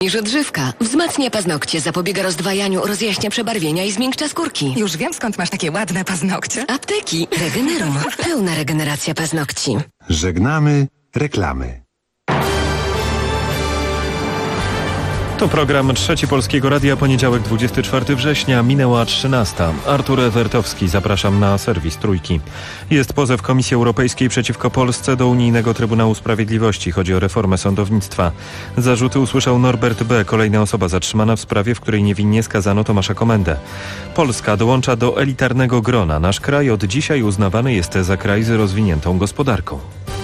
niż odżywka. Wzmacnia paznokcie, zapobiega rozdwajaniu, rozjaśnia przebarwienia i zmiękcza skórki. Już wiem, skąd masz takie ładne paznokcie. Apteki. Regenerum. Pełna regeneracja paznokci. Żegnamy reklamy. To program Trzeci Polskiego Radia, poniedziałek 24 września, minęła 13. Artur Ewertowski, zapraszam na serwis Trójki. Jest pozew Komisji Europejskiej przeciwko Polsce do Unijnego Trybunału Sprawiedliwości. Chodzi o reformę sądownictwa. Zarzuty usłyszał Norbert B., kolejna osoba zatrzymana w sprawie, w której niewinnie skazano Tomasza Komendę. Polska dołącza do elitarnego grona. Nasz kraj od dzisiaj uznawany jest za kraj z rozwiniętą gospodarką.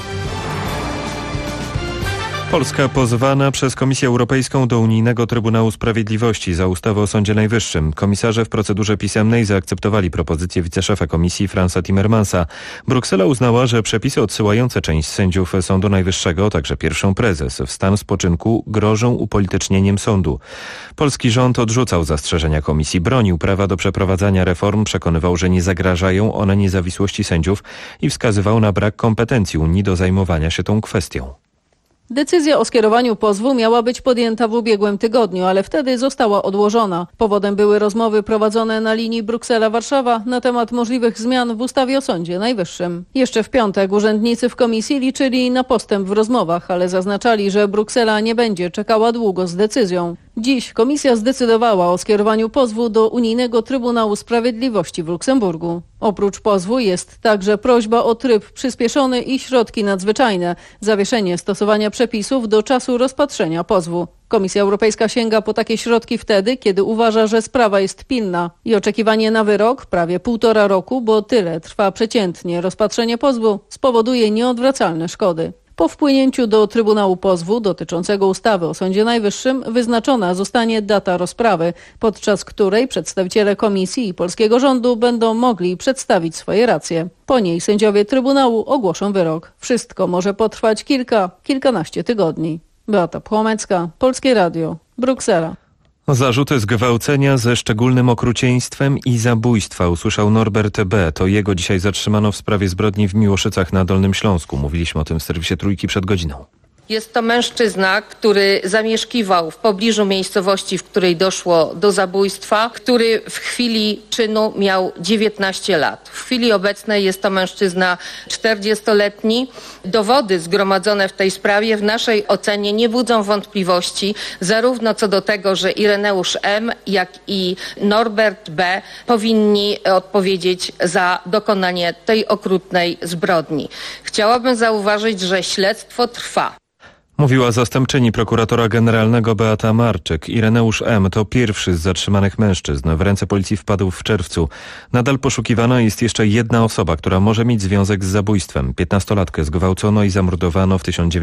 Polska pozwana przez Komisję Europejską do Unijnego Trybunału Sprawiedliwości za ustawę o Sądzie Najwyższym. Komisarze w procedurze pisemnej zaakceptowali propozycję wiceszefa Komisji Fransa Timmermansa. Bruksela uznała, że przepisy odsyłające część sędziów Sądu Najwyższego, a także pierwszą prezes w stan spoczynku grożą upolitycznieniem sądu. Polski rząd odrzucał zastrzeżenia Komisji, bronił prawa do przeprowadzania reform, przekonywał, że nie zagrażają one niezawisłości sędziów i wskazywał na brak kompetencji Unii do zajmowania się tą kwestią. Decyzja o skierowaniu pozwu miała być podjęta w ubiegłym tygodniu, ale wtedy została odłożona. Powodem były rozmowy prowadzone na linii Bruksela-Warszawa na temat możliwych zmian w ustawie o Sądzie Najwyższym. Jeszcze w piątek urzędnicy w komisji liczyli na postęp w rozmowach, ale zaznaczali, że Bruksela nie będzie czekała długo z decyzją. Dziś komisja zdecydowała o skierowaniu pozwu do Unijnego Trybunału Sprawiedliwości w Luksemburgu. Oprócz pozwu jest także prośba o tryb przyspieszony i środki nadzwyczajne, zawieszenie stosowania przepisów do czasu rozpatrzenia pozwu. Komisja Europejska sięga po takie środki wtedy, kiedy uważa, że sprawa jest pilna i oczekiwanie na wyrok, prawie 1,5 roku, bo tyle trwa przeciętnie rozpatrzenie pozwu, spowoduje nieodwracalne szkody. Po wpłynięciu do Trybunału pozwu dotyczącego ustawy o Sądzie Najwyższym wyznaczona zostanie data rozprawy, podczas której przedstawiciele komisji i polskiego rządu będą mogli przedstawić swoje racje. Po niej sędziowie Trybunału ogłoszą wyrok. Wszystko może potrwać kilkanaście tygodni. Beata Płomecka, Polskie Radio, Bruksela. Zarzuty zgwałcenia ze szczególnym okrucieństwem i zabójstwa usłyszał Norbert B. To jego dzisiaj zatrzymano w sprawie zbrodni w Miłoszycach na Dolnym Śląsku. Mówiliśmy o tym w serwisie Trójki przed godziną. Jest to mężczyzna, który zamieszkiwał w pobliżu miejscowości, w której doszło do zabójstwa, który w chwili czynu miał 19 lat. W chwili obecnej jest to mężczyzna 40-letni. Dowody zgromadzone w tej sprawie w naszej ocenie nie budzą wątpliwości zarówno co do tego, że Ireneusz M., jak i Norbert B. powinni odpowiedzieć za dokonanie tej okrutnej zbrodni. Chciałabym zauważyć, że śledztwo trwa. Mówiła zastępczyni prokuratora generalnego Beata Marczyk. Ireneusz M. to pierwszy z zatrzymanych mężczyzn. W ręce policji wpadł w czerwcu. Nadal poszukiwana jest jeszcze jedna osoba, która może mieć związek z zabójstwem. 15-latkę zgwałcono i zamordowano w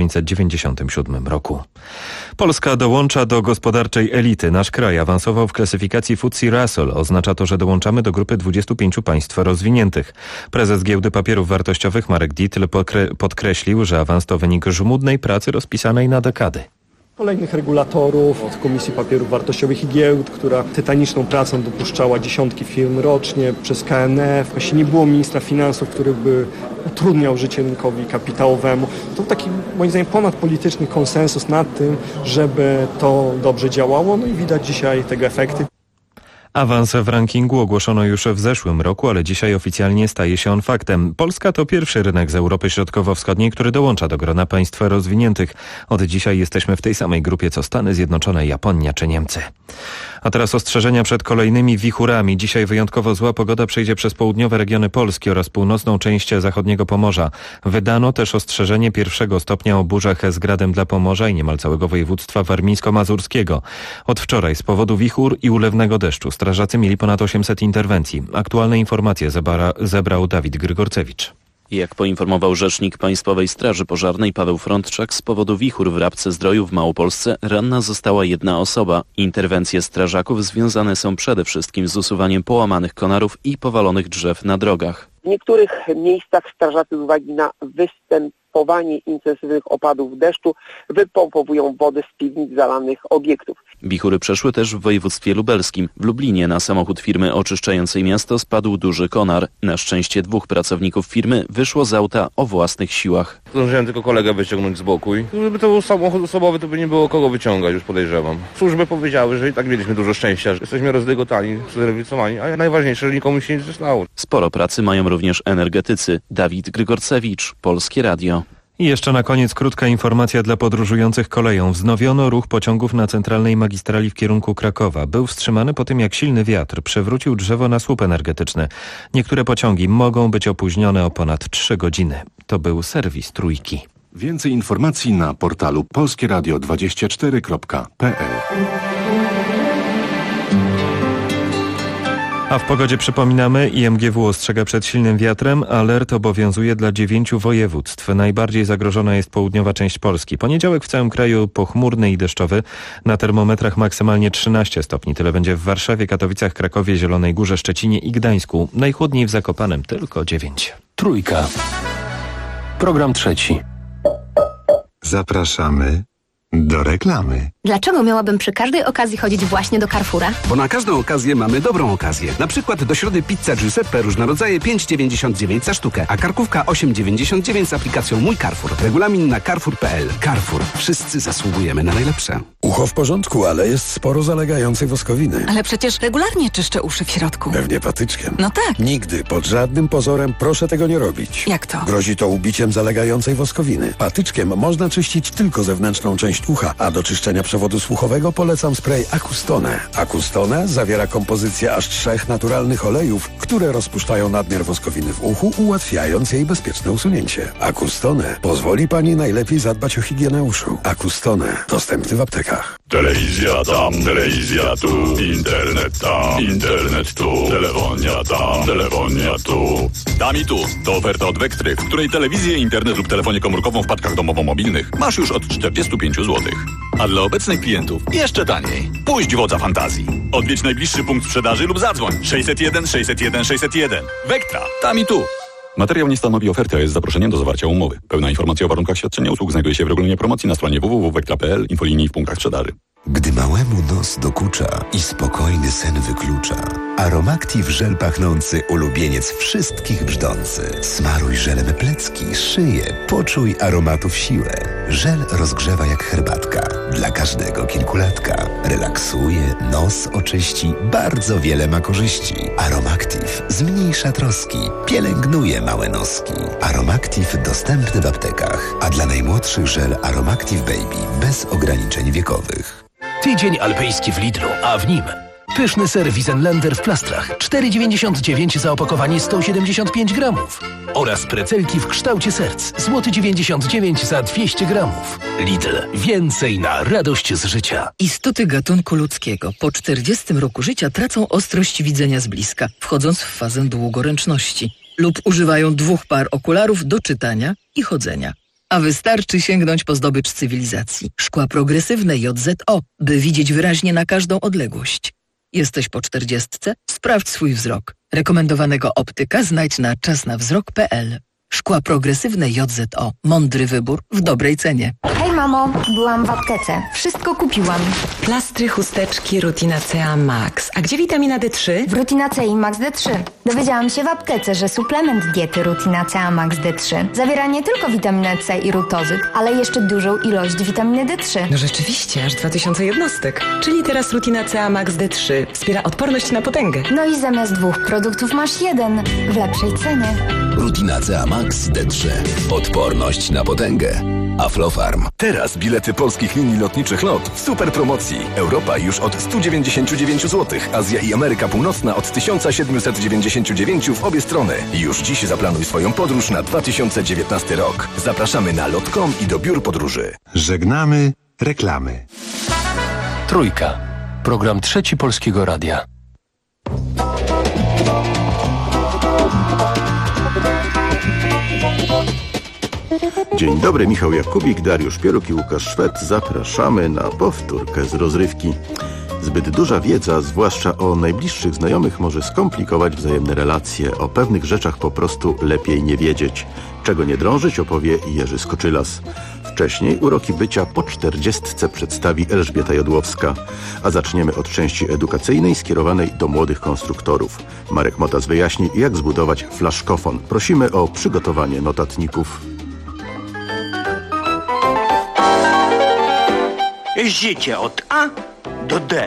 1997 roku. Polska dołącza do gospodarczej elity. Nasz kraj awansował w klasyfikacji FTSE Russell. Oznacza to, że dołączamy do grupy 25 państw rozwiniętych. Prezes Giełdy Papierów Wartościowych Marek Dietl podkreślił, że awans to wynik żmudnej pracy rozpisanej na dekady. Kolejnych regulatorów, od Komisji Papierów Wartościowych i Giełd, która tytaniczną pracą dopuszczała dziesiątki firm rocznie, przez KNF. Właśnie nie było ministra finansów, który by utrudniał życie rynkowi kapitałowemu. To taki, moim zdaniem, ponadpolityczny konsensus nad tym, żeby to dobrze działało. No i widać dzisiaj tego efekty. Awans w rankingu ogłoszono już w zeszłym roku, ale dzisiaj oficjalnie staje się on faktem. Polska to pierwszy rynek z Europy Środkowo-Wschodniej, który dołącza do grona państw rozwiniętych. Od dzisiaj jesteśmy w tej samej grupie co Stany Zjednoczone, Japonia czy Niemcy. A teraz ostrzeżenia przed kolejnymi wichurami. Dzisiaj wyjątkowo zła pogoda przejdzie przez południowe regiony Polski oraz północną część zachodniego Pomorza. Wydano też ostrzeżenie 1. stopnia o burzach z gradem dla Pomorza i niemal całego województwa warmińsko-mazurskiego. Od wczoraj z powodu wichur i ulewnego deszczu strażacy mieli ponad 800 interwencji. Aktualne informacje zebrał Dawid Grygorcewicz. Jak poinformował rzecznik Państwowej Straży Pożarnej Paweł Frądczak, z powodu wichur w Rabce-Zdroju w Małopolsce ranna została jedna osoba. Interwencje strażaków związane są przede wszystkim z usuwaniem połamanych konarów i powalonych drzew na drogach. W niektórych miejscach strażacy z uwagi na występowanie intensywnych opadów deszczu wypompowują wodę z piwnic zalanych obiektów. Wichury przeszły też w województwie lubelskim. W Lublinie na samochód firmy oczyszczającej miasto spadł duży konar. Na szczęście 2 pracowników firmy wyszło z auta o własnych siłach. Zdążyłem tylko kolegę wyciągnąć z boku i gdyby to był samochód osobowy, to by nie było kogo wyciągać, już podejrzewam. Służby powiedziały, że i tak mieliśmy dużo szczęścia, że jesteśmy rozdygotani, zrewicowani, a najważniejsze, że nikomu się nic nie stało. Sporo pracy mają również energetycy. Dawid Grygorcewicz, Polskie Radio. I jeszcze na koniec krótka informacja dla podróżujących koleją. Wznowiono ruch pociągów na centralnej magistrali w kierunku Krakowa. Był wstrzymany po tym, jak silny wiatr przewrócił drzewo na słup energetyczny. Niektóre pociągi mogą być opóźnione o ponad 3 godziny. To był serwis Trójki. Więcej informacji na portalu polskieradio24.pl. A w pogodzie przypominamy, IMGW ostrzega przed silnym wiatrem. Alert obowiązuje dla 9 województw. Najbardziej zagrożona jest południowa część Polski. Poniedziałek w całym kraju pochmurny i deszczowy. Na termometrach maksymalnie 13 stopni. Tyle będzie w Warszawie, Katowicach, Krakowie, Zielonej Górze, Szczecinie i Gdańsku. Najchłodniej w Zakopanem tylko 9. Trójka. Program 3. Zapraszamy do reklamy. Dlaczego miałabym przy każdej okazji chodzić właśnie do Carrefoura? Bo na każdą okazję mamy dobrą okazję. Na przykład do środy pizza Giuseppe różne rodzaje 5,99 za sztukę, a karkówka 8,99 z aplikacją Mój Carrefour. Regulamin na carrefour.pl. Carrefour. Wszyscy zasługujemy na najlepsze. Ucho w porządku, ale jest sporo zalegającej woskowiny. Ale przecież regularnie czyszczę uszy w środku. Pewnie patyczkiem. No tak. Nigdy, pod żadnym pozorem proszę tego nie robić. Jak to? Grozi to ubiciem zalegającej woskowiny. Patyczkiem można czyścić tylko zewnętrzną część ucha, a do czyszczenia przewodu słuchowego polecam spray Acustone. Acustone zawiera kompozycję aż 3 naturalnych olejów, które rozpuszczają nadmiar woskowiny w uchu, ułatwiając jej bezpieczne usunięcie. Acustone pozwoli Pani najlepiej zadbać o higienę uszu. Acustone. Dostępny w aptekach. Telewizja tam, telewizja tu, internet tam, internet tu, telefonia tam, telefonia tu. Tam i tu to oferta od Wektry, w której telewizję, internet lub telefonię komórkową w paczkach domowo-mobilnych masz już od 45 zł. A dla obecnych klientów jeszcze taniej. Puść wodza fantazji. Odwiedź najbliższy punkt sprzedaży lub zadzwoń 601 601 601. Wektra, tam i tu. Materiał nie stanowi oferty, a jest zaproszeniem do zawarcia umowy. Pełna informacja o warunkach świadczenia usług znajduje się w regulaminie promocji na stronie www.wektra.pl, infolinii w punktach sprzedaży. Gdy małemu nos dokucza i spokojny sen wyklucza, Aromactive żel pachnący, ulubieniec wszystkich brzdący. Smaruj żelem plecki, szyję, poczuj aromatów siłę. Żel rozgrzewa jak herbatka, dla każdego kilkulatka. Relaksuje, nos oczyści, bardzo wiele ma korzyści. Aromactive zmniejsza troski, pielęgnuje małe noski. Aromactive dostępny w aptekach, a dla najmłodszych żel Aromactive Baby bez ograniczeń wiekowych. Tydzień alpejski w Lidlu, a w nim pyszny ser Wiesenländer w plastrach 4,99 za opakowanie 175 gramów oraz precelki w kształcie serc złoty 99 za 200 gramów. Lidl. Więcej na radość z życia. Istoty gatunku ludzkiego po 40 roku życia tracą ostrość widzenia z bliska, wchodząc w fazę długoręczności lub używają 2 par okularów do czytania i chodzenia. A wystarczy sięgnąć po zdobycz cywilizacji. Szkła progresywne JZO, by widzieć wyraźnie na każdą odległość. Jesteś po 40? Sprawdź swój wzrok. Rekomendowanego optyka znajdź na czasnawzrok.pl. Szkła progresywne JZO. Mądry wybór w dobrej cenie. Hej mamo, byłam w aptece. Wszystko kupiłam. Plastry, chusteczki, Rutina CA Max. A gdzie witamina D3? W Rutina C i Max D3. Dowiedziałam się w aptece, że suplement diety Rutina CA Max D3 zawiera nie tylko witaminę C i rutozyt, ale jeszcze dużą ilość witaminy D3. No rzeczywiście, aż 2000 jednostek. Czyli teraz Rutina CA Max D3 wspiera odporność na potęgę. No i zamiast 2 produktów masz 1 w lepszej cenie. Rutina CA Max D3. Odporność na potęgę. Aflofarm. Teraz bilety polskich linii lotniczych LOT w super promocji. Europa już od 199 zł, Azja i Ameryka Północna od 1799 w obie strony. Już dziś zaplanuj swoją podróż na 2019 rok. Zapraszamy na lot.com i do biur podróży. Żegnamy reklamy. Trójka. Program 3 Polskiego Radia. Dzień dobry, Michał Jakubik, Dariusz Pieruk i Łukasz Szwed. Zapraszamy na powtórkę z rozrywki. Zbyt duża wiedza, zwłaszcza o najbliższych znajomych, może skomplikować wzajemne relacje. O pewnych rzeczach po prostu lepiej nie wiedzieć. Czego nie drążyć, opowie Jerzy Skoczylas. W wcześniej uroki bycia po 40 przedstawi Elżbieta Jodłowska. A zaczniemy od części edukacyjnej skierowanej do młodych konstruktorów. Marek Motas wyjaśni, jak zbudować flaszkofon. Prosimy o przygotowanie notatników. Życie od A do D.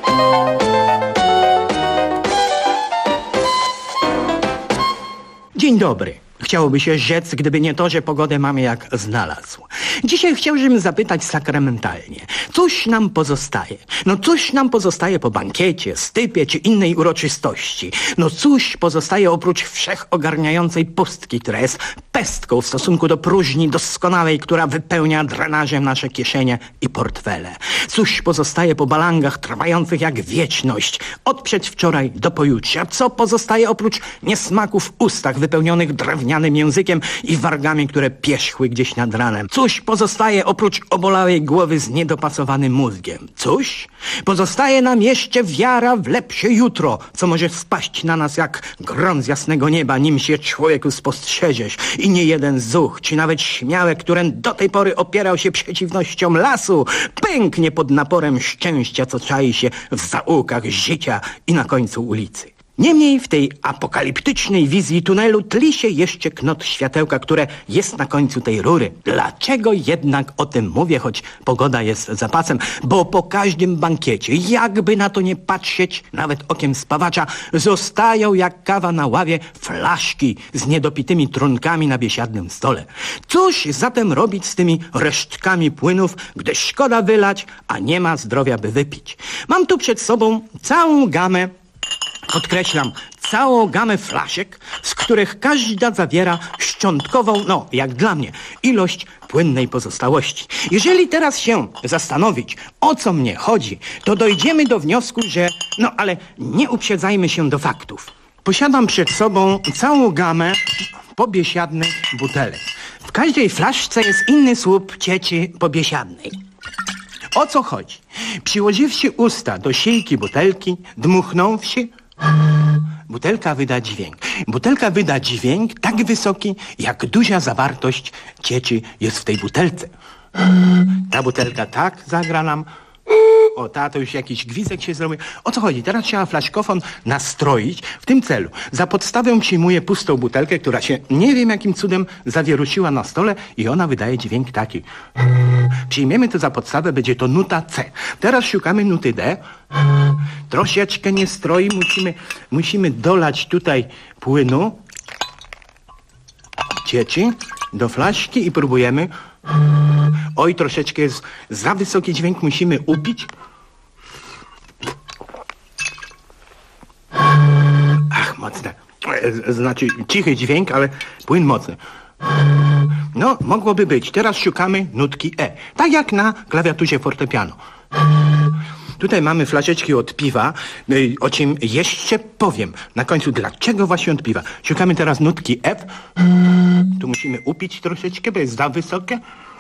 Dzień dobry. Chciałoby się rzec, gdyby nie to, że pogodę mamy jak znalazł. Dzisiaj chciałbym zapytać sakramentalnie. Cóż nam pozostaje? No cóż nam pozostaje po bankiecie, stypie czy innej uroczystości? No cóż pozostaje oprócz wszechogarniającej pustki, która jest pestką w stosunku do próżni doskonałej, która wypełnia drenażem nasze kieszenie i portfele? Cóż pozostaje po balangach trwających jak wieczność, od przedwczoraj do pojutrze? Co pozostaje oprócz niesmaków w ustach wypełnionych drewnianym językiem i wargami, które pierzchły gdzieś nad ranem? Cóż pozostaje oprócz obolałej głowy z niedopasowanym mózgiem? Cóż? Pozostaje nam jeszcze wiara w lepsze jutro, co może spaść na nas jak grom z jasnego nieba, nim się człowieku spostrzeżesz. I nie jeden zuch, czy nawet śmiałek, który do tej pory opierał się przeciwnościom lasu, pęknie pod naporem szczęścia, co czai się w zaułkach życia i na końcu ulicy. Niemniej w tej apokaliptycznej wizji tunelu tli się jeszcze knot światełka, które jest na końcu tej rury. Dlaczego jednak o tym mówię, choć pogoda jest zapasem? Bo po każdym bankiecie, jakby na to nie patrzeć, nawet okiem spawacza, zostają jak kawa na ławie flaszki z niedopitymi trunkami na biesiadnym stole. Cóż zatem robić z tymi resztkami płynów, gdy szkoda wylać, a nie ma zdrowia, by wypić? Mam tu przed sobą całą gamę, podkreślam, całą gamę flaszek, z których każda zawiera szczątkową, no jak dla mnie, ilość płynnej pozostałości. Jeżeli teraz się zastanowić, o co mnie chodzi, to dojdziemy do wniosku, że, no ale nie uprzedzajmy się do faktów. Posiadam przed sobą całą gamę pobiesiadnych butelek. W każdej flaszce jest inny słup cieczy pobiesiadnej. O co chodzi? Przyłożywszy usta do siejki butelki, dmuchnąwszy, butelka wyda dźwięk. Butelka wyda dźwięk tak wysoki, jak duża zawartość cieczy jest w tej butelce. Ta butelka tak zagra nam. O, to już jakiś gwizdek się zrobił. O co chodzi? Teraz trzeba flaszkofon nastroić w tym celu. Za podstawę przyjmuję pustą butelkę, która się nie wiem jakim cudem zawierusiła na stole i ona wydaje dźwięk taki. Przyjmiemy to za podstawę, będzie to nuta C. Teraz szukamy nuty D. Troszeczkę nie stroi, musimy dolać tutaj płynu, cieczy, do flaszki i próbujemy. Oj, troszeczkę jest za wysoki dźwięk, musimy upić. Ach, mocne. Znaczy cichy dźwięk, ale płyn mocny. No, mogłoby być. Teraz szukamy nutki E. Tak jak na klawiaturze fortepianu. Tutaj mamy flaszeczki od piwa, o czym jeszcze powiem. Na końcu, dlaczego właśnie od piwa. Szukamy teraz nutki F. Tu musimy upić troszeczkę, bo jest za wysokie.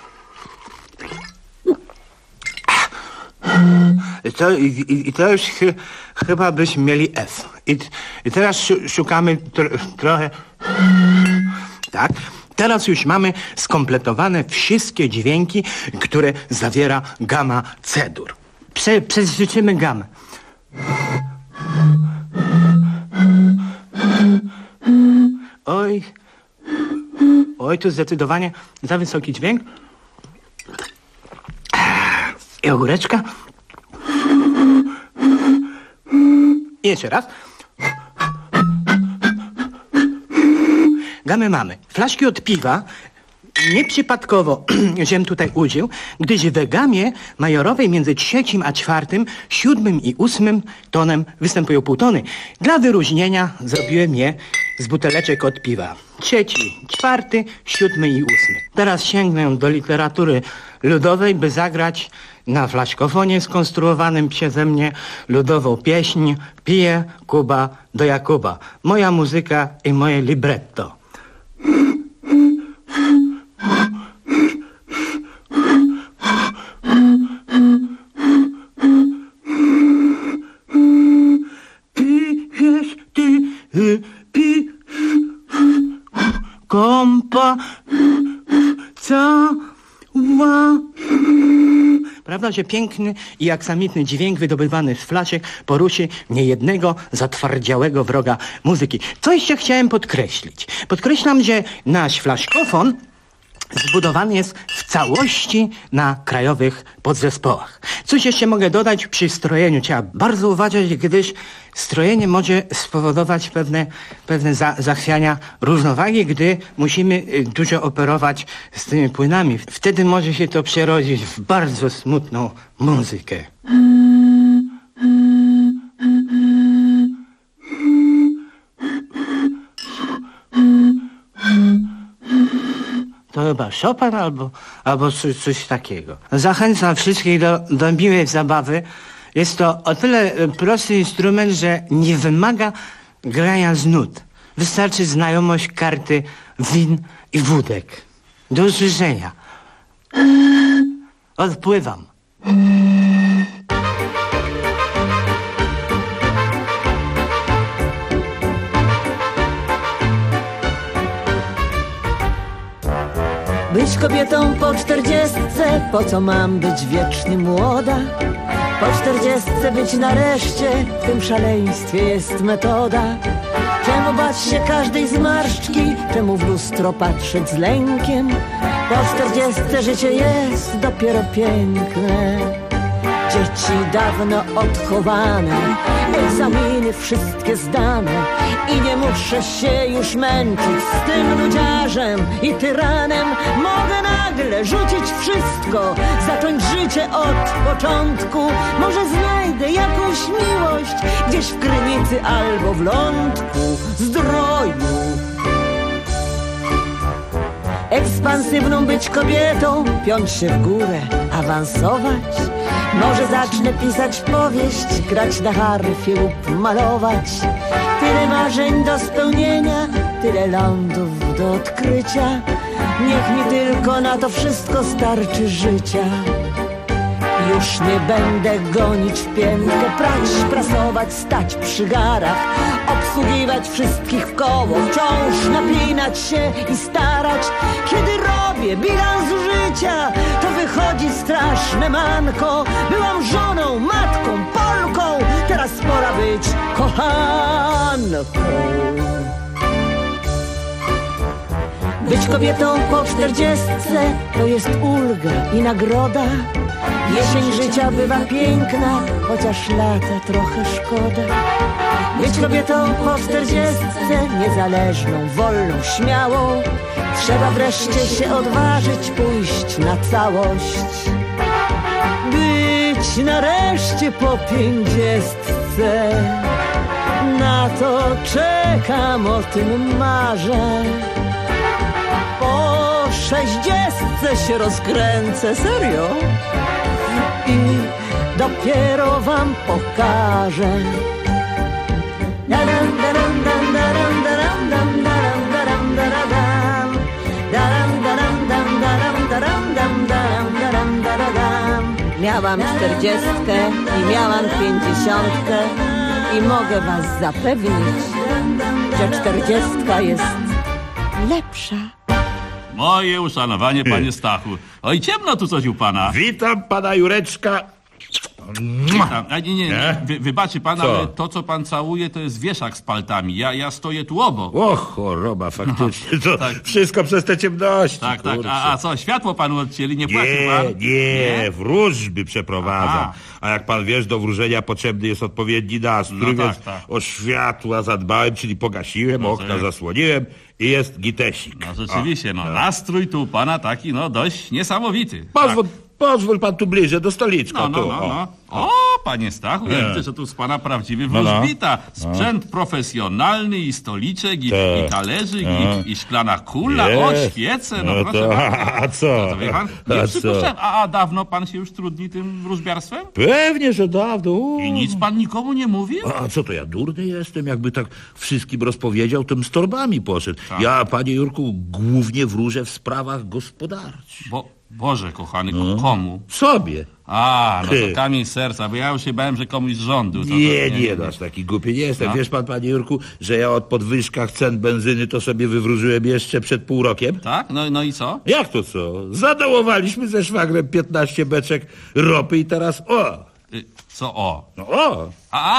I to już chyba byśmy mieli F. I teraz szukamy trochę... Tak. Teraz już mamy skompletowane wszystkie dźwięki, które zawiera gama C-dur. Przezwyczymy gamę. Oj, tu zdecydowanie za wysoki dźwięk. I ogóreczka. I jeszcze raz. Gamę mamy. Flaszki od piwa nieprzypadkowo żem tutaj użył, gdyż w gamie majorowej między 3. a 4., 7. i 8. tonem występują półtony. Dla wyróżnienia zrobiłem je z buteleczek od piwa. 3., 4., 7. i 8. Teraz sięgnę do literatury ludowej, by zagrać na flaszkofonie skonstruowanym przeze mnie ludową pieśń Pije Kuba do Jakuba. Moja muzyka i moje libretto. Kompa cała prawda, że piękny i aksamitny dźwięk wydobywany z flaszek poruszy niejednego zatwardziałego wroga muzyki. Co jeszcze chciałem podkreślić? Podkreślam, że nasz flaszkofon zbudowany jest w całości na krajowych podzespołach. Coś jeszcze mogę dodać przy strojeniu. Trzeba bardzo uważać, gdyż strojenie może spowodować pewne zachwiania równowagi, gdy musimy dużo operować z tymi płynami. Wtedy może się to przerodzić w bardzo smutną muzykę. To chyba Chopin albo coś takiego. Zachęcam wszystkich do miłej zabawy. Jest to o tyle prosty instrument, że nie wymaga grania z nut. Wystarczy znajomość karty win i wódek. Do usłyszenia. Odpływam. Być kobietą po 40, po co mam być wiecznie młoda? Po 40 być nareszcie, w tym szaleństwie jest metoda. Czemu bać się każdej zmarszczki? Czemu w lustro patrzeć z lękiem? Po 40 życie jest dopiero piękne. Dzieci dawno odchowane, egzaminy wszystkie zdane i nie muszę się już męczyć z tym nudziarzem i tyranem. Mogę nagle rzucić wszystko, zacząć życie od początku. Może znajdę jakąś miłość gdzieś w krynicy albo w lądku zdroju. Ekspansywną być kobietą, piąć się w górę, awansować. Może zacznę pisać powieść, grać na harfie lub malować. Tyle marzeń do spełnienia, tyle lądów do odkrycia. Niech mi tylko na to wszystko starczy życia. Już nie będę gonić w piętkę, prać, prasować, stać przy garach, obsługiwać wszystkich w koło, wciąż napinać się i starać. Kiedy robię bilans życia, to wychodzi straszne manko. Byłam żoną, matką, Polką, teraz pora być kochanką. Być kobietą po 40 to jest ulga i nagroda. Jesień życia bywa piękna, chociaż lata trochę szkoda. Być kobietą po 40, niezależną, wolną, śmiałą. Trzeba wreszcie się odważyć, pójść na całość. Być nareszcie po 50, na to czekam, o tym marzę. Po 60 się rozkręcę, serio? I dopiero wam pokażę. Miałam 40 i miałam 50 i mogę was zapewnić, że 40 jest lepsza. Moje uszanowanie, panie Stachu. Oj, ciemno tu coś u pana. Witam pana Jureczka. Witam. Nie. Wybaczy pan, ale to, co pan całuje, to jest wieszak z paltami. Ja stoję tu obok. O, choroba, faktycznie. To tak. Wszystko przez te ciemności. Tak. A co, światło panu odcięli? Nie płacił pan? Nie, wróżby przeprowadzam. A jak pan wiesz, do wróżenia potrzebny jest odpowiedni nastrój, więc o światła zadbałem, czyli pogasiłem, okna zasłoniłem i jest gitesik. No rzeczywiście, nastrój tu u pana taki, dość niesamowity. Pozwól pan tu bliżej, do stoliczka. O, panie Stachu, ja widzę, że tu z pana prawdziwy wróżbita. Sprzęt profesjonalny i stoliczek, i talerzyk, i szklana kula, świece, proszę. A co? To wie pan, nie przypuszczam. A dawno pan się już trudni tym wróżbiarstwem? Pewnie, że dawno. I nic pan nikomu nie mówił? A co to, ja durny jestem? Jakby tak wszystkim rozpowiedział, tym z torbami poszedł. Tak. Ja, panie Jurku, głównie wróżę w sprawach gospodarczych. Boże kochany, komu? Sobie. No to kamień z serca, bo ja już się bałem, że komuś z rządu. Nie, aż taki głupi nie jestem. Wiesz pan, panie Jurku, że ja o podwyżkach cen benzyny to sobie wywróżyłem jeszcze przed pół rokiem? Tak? No i co? Jak to co? Zadołowaliśmy ze szwagrem 15 beczek ropy i teraz Co o? No o!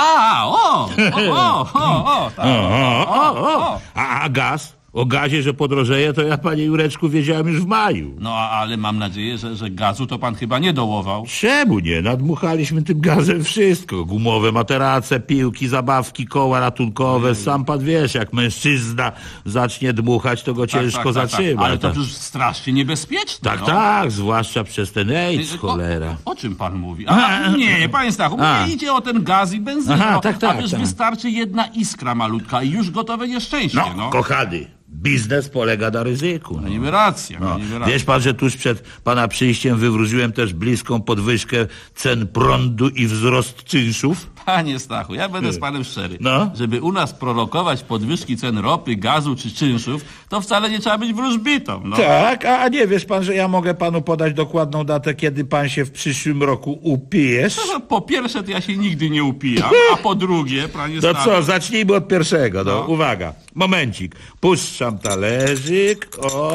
A gaz? O gazie, że podrożeje, to ja, panie Jureczku, wiedziałem już w maju. No, ale mam nadzieję, że gazu to pan chyba nie dołował. Czemu nie? Nadmuchaliśmy tym gazem wszystko. Gumowe materace, piłki, zabawki, koła ratunkowe. Sam pan wiesz, jak mężczyzna zacznie dmuchać, to go ciężko zatrzyma. Ale to przecież strasznie niebezpieczne. Tak, zwłaszcza przez ten AIDS, cholera. O czym pan mówi? Nie, panie Stachu, nie idzie o ten gaz i benzynę. A przecież wystarczy jedna iskra malutka i już gotowe nieszczęście. Kochany. Biznes polega na ryzyku. No niby racja. Wiesz pan, że tuż przed pana przyjściem wywróżyłem też bliską podwyżkę cen prądu i wzrost czynszów? Panie Stachu, ja będę z panem szczery. Żeby u nas prorokować podwyżki cen ropy, gazu czy czynszów, to wcale nie trzeba być wróżbitą. Tak, a nie wiesz pan, że ja mogę panu podać dokładną datę, kiedy pan się w przyszłym roku upijesz? Po pierwsze, to ja się nigdy nie upijam, a po drugie, panie To Stachu... co, zacznijmy od pierwszego. Uwaga, momencik. Puszczam talerzyk.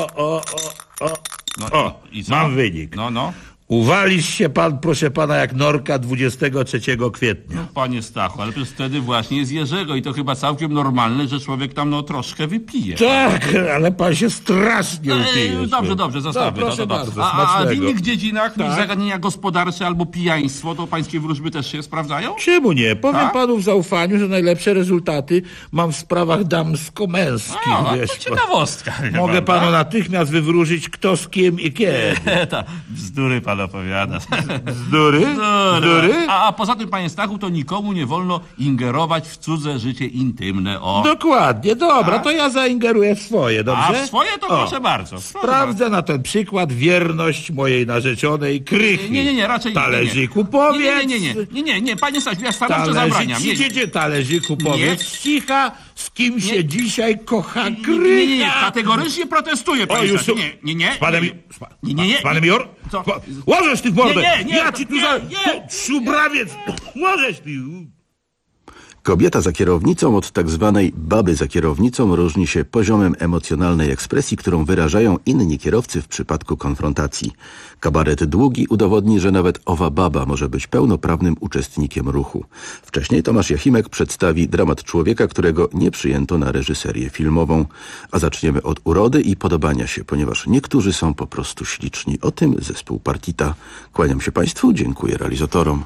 Mam wynik. Uwalisz się pan, proszę pana, jak norka 23 kwietnia. No, panie Stachu, ale przecież wtedy właśnie jest Jerzego i to chyba całkiem normalne, że człowiek tam troszkę wypije. Tak, ale pan się strasznie upije. Dobrze, zostawmy. Proszę bardzo, a w innych dziedzinach niż zagadnienia gospodarcze albo pijaństwo, to pańskie wróżby też się sprawdzają? Czemu nie? Powiem panu w zaufaniu, że najlepsze rezultaty mam w sprawach damsko-męskich. To ciekawostka. Mogę panu natychmiast wywróżyć, kto z kim i kiedy. Bzdury pan opowiada. Bzdury? A poza tym, panie Stachu, to nikomu nie wolno ingerować w cudze życie intymne. Dokładnie, dobra, to ja zaingeruję w swoje, dobrze? A w swoje to proszę bardzo. Sprawdzę na ten przykład wierność mojej narzeczonej Krychy. Nie, raczej talerzyku, powiedz. Nie, panie Stachu, ja stanowczo zabraniam. Talerzyku, powiedz, cicha, z kim się dzisiaj kocha Krycha. Nie, kategorycznie protestuję, panie Stachu. Nie. Z panem Jor? Łożesz ty w mordę! Ja ci tu szubrawiec! Łożesz mi! Kobieta za kierownicą od tak zwanej baby za kierownicą różni się poziomem emocjonalnej ekspresji, którą wyrażają inni kierowcy w przypadku konfrontacji. Kabaret Długi udowodni, że nawet owa baba może być pełnoprawnym uczestnikiem ruchu. Wcześniej Tomasz Jachimek przedstawi dramat człowieka, którego nie przyjęto na reżyserię filmową. A zaczniemy od urody i podobania się, ponieważ niektórzy są po prostu śliczni. O tym zespół Partita. Kłaniam się państwu, dziękuję realizatorom.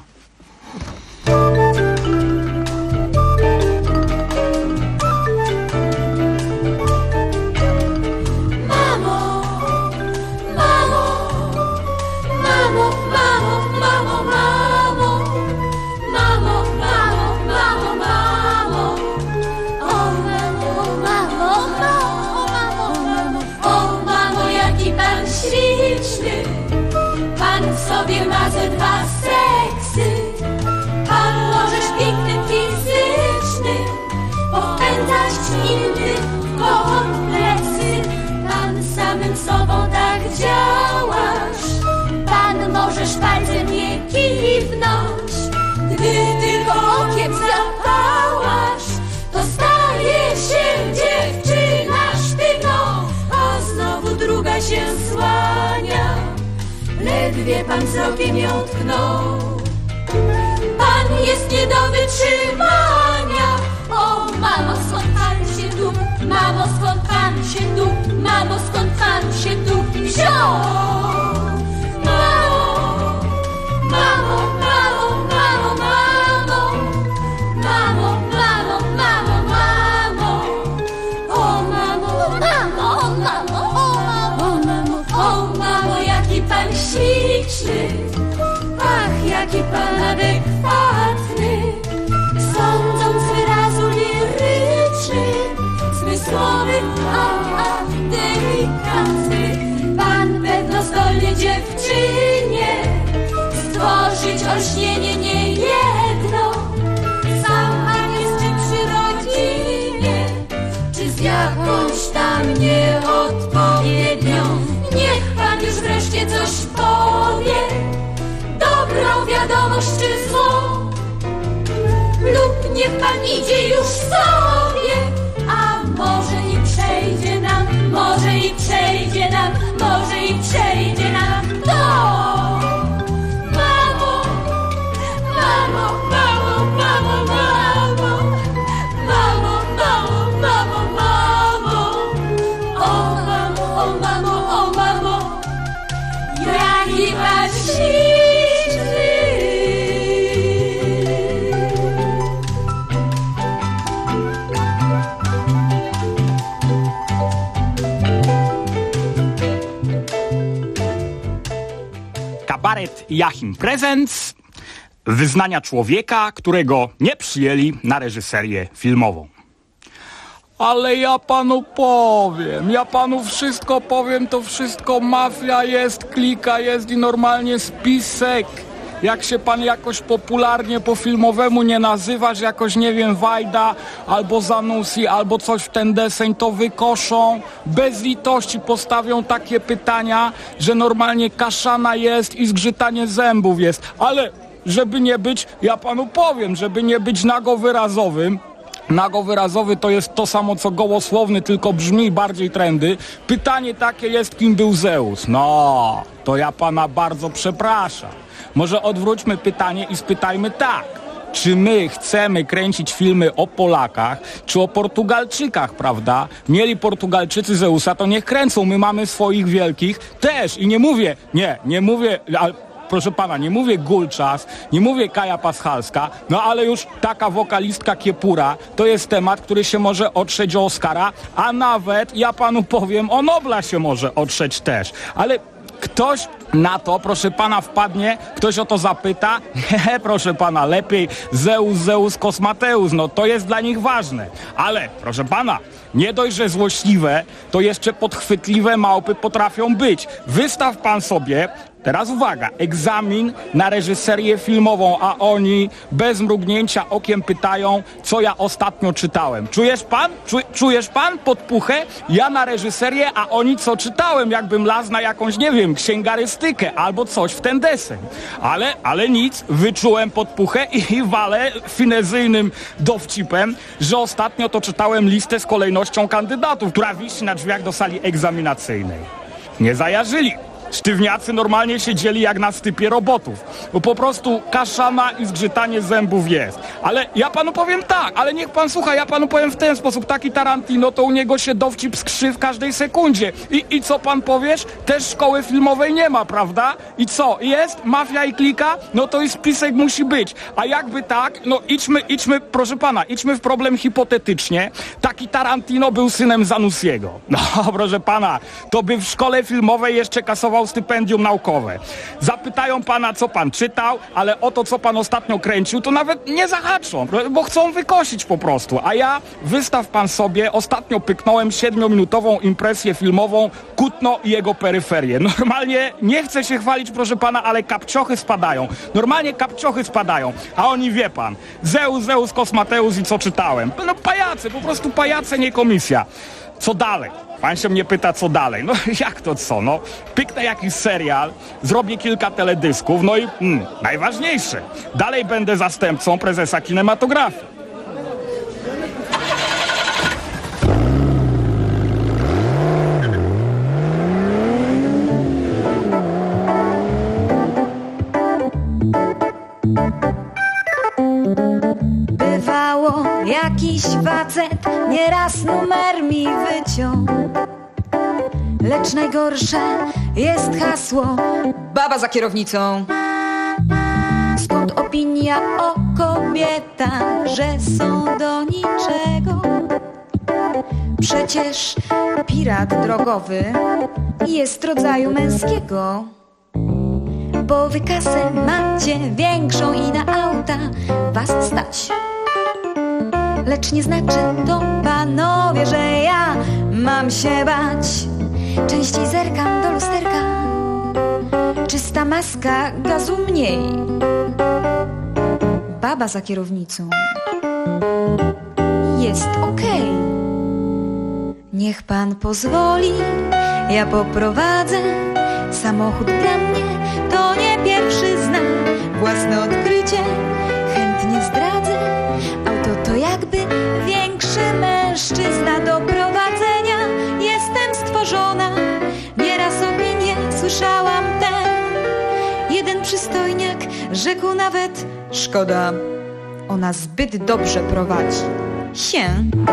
Sobie ma ze dwa seksy. Pan możesz pięknym fizycznym popędzać innych kompleksy. Pan samym sobą tak działasz. Pan możesz palcem nie kiwnąć. Gdy tylko okiem zapałasz, to staje się dziewczyna sztywną, a znowu druga się słania. Ledwie pan wzrokiem ją tknął. Pan jest nie do wytrzymania. O mamo, skąd pan się tu? Mamo, skąd pan się tu? Mamo, skąd pan się tu wziął? Mamo, mamo, mamo, mamo, mamo. Mamo, mamo, mamo, mamo. O mamo, mamo, o mamo, o mamo, o mamo, o mamo, jaki pan śliczny. Ach, jaki pan adekwatny. Sądząc wyrazu liryczny, zmysłowy, a delikatny. Pan pewno zdolny dziewczynie stworzyć olśnienie niejedno. Sam pan jest czy przy rodzinie, czy z jakąś tam nieodpowiednią. Niech pan już wreszcie coś powie. Dobro czy zło. Lub niech pan idzie już sobie, a może i przejdzie nam, może i przejdzie nam, może i przejdzie nam to. Mamo, mamo, mamo, mamo, mamo, mamo, mamo, mamo, mamo. O mamo, o mamo, o mamo, jaki pan śliczny. Kabaret Joachim Presents. Wyznania człowieka, którego nie przyjęli na reżyserię filmową. Ale ja panu powiem, ja panu wszystko powiem, to wszystko mafia jest, klika jest i normalnie spisek. Jak się pan jakoś popularnie po filmowemu nie nazywasz, jakoś nie wiem, Wajda albo Zanussi albo coś w ten deseń, to wykoszą. Bez litości postawią takie pytania, że normalnie kaszana jest i zgrzytanie zębów jest. Ale żeby nie być, ja panu powiem, żeby nie być nagowyrazowym. Nagowyrazowy to jest to samo co gołosłowny, tylko brzmi bardziej trendy. Pytanie takie jest, kim był Zeus. No, to ja pana bardzo przepraszam. Może odwróćmy pytanie i spytajmy tak. Czy my chcemy kręcić filmy o Polakach, czy o Portugalczykach, prawda? Mieli Portugalczycy Zeusa, to niech kręcą. My mamy swoich wielkich też. I nie mówię... Proszę pana, nie mówię Gulczas, nie mówię Kaja Paschalska, no ale już taka wokalistka Kiepura to jest temat, który się może otrzeć o Oscara, a nawet, ja panu powiem, o Nobla się może otrzeć też. Ale ktoś na to, proszę pana, wpadnie, ktoś o to zapyta, nie, proszę pana, lepiej Zeus, Kosmateus, no to jest dla nich ważne. Ale, proszę pana, nie dość, że złośliwe, to jeszcze podchwytliwe małpy potrafią być. Wystaw pan sobie, teraz uwaga, egzamin na reżyserię filmową, a oni bez mrugnięcia okiem pytają, co ja ostatnio czytałem. Czujesz pan? Czujesz pan podpuchę? Ja na reżyserię, a oni co czytałem, jakbym las na jakąś, nie wiem, księgarystykę albo coś w ten deseń. Ale nic, wyczułem podpuchę i walę finezyjnym dowcipem, że ostatnio to czytałem listę z kolejnością kandydatów, która wisi na drzwiach do sali egzaminacyjnej. Nie zajarzyli. Sztywniacy normalnie siedzieli jak na stypie robotów. Bo po prostu kaszana i zgrzytanie zębów jest. Ale ja panu powiem tak, ale niech pan słucha, ja panu powiem w ten sposób. Taki Tarantino, to u niego się dowcip skrzy w każdej sekundzie. I co pan powiesz? Też szkoły filmowej nie ma, prawda? I co? Jest? Mafia i klika? No to i spisek musi być. A jakby tak, no idźmy, proszę pana, idźmy w problem hipotetycznie. Taki Tarantino był synem Zanussiego. No, proszę pana, to by w szkole filmowej jeszcze kasował stypendium naukowe. Zapytają pana, co pan czytał, ale o to, co pan ostatnio kręcił, to nawet nie zahaczą, bo chcą wykosić po prostu. A ja, wystaw pan sobie, ostatnio pyknąłem 7-minutową impresję filmową Kutno i jego peryferie. Normalnie nie chcę się chwalić, proszę pana, ale kapciochy spadają. Normalnie kapciochy spadają. A oni, wie pan, Zeus, Kosmateus i co czytałem. No pajace, po prostu pajace, nie komisja. Co dalej? Pan się mnie pyta, co dalej. No jak to co? No pyknę jakiś serial, zrobię kilka teledysków, no i najważniejsze, dalej będę zastępcą prezesa kinematografii. Bywało, jakiś facet nieraz numer mi wyciął, lecz najgorsze jest hasło: baba za kierownicą. Skąd opinia o kobietach, że są do niczego? Przecież pirat drogowy jest rodzaju męskiego. Bo wy kasę macie większą i na auta was stać. Lecz nie znaczy to, panowie, że ja mam się bać. Częściej zerkam do lusterka, czysta maska, gazu mniej. Baba za kierownicą jest okej. Niech pan pozwoli, ja poprowadzę. Samochód dla mnie to nie pierwszy znak własne odkrycie chętnie zdradzę. Auto to jakby większy mężczyzna do prowadzenia. Jestem stworzona, nieraz opinię słyszałam tę. Jeden przystojniak rzekł nawet: szkoda, ona zbyt dobrze prowadzi się.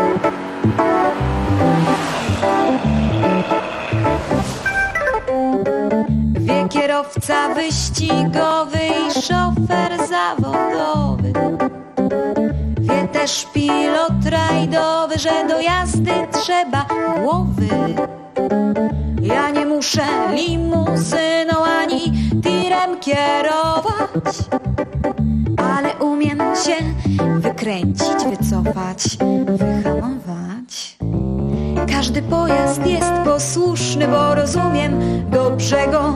Wie kierowca wyścigowy i szofer zawodowy. Wie też pilot rajdowy, że do jazdy trzeba głowy. Ja nie muszę limuzyną ani tirem kierować, ale umiem się wykręcić, wycofać, wyhamować. Każdy pojazd jest posłuszny, bo rozumiem dobrze go.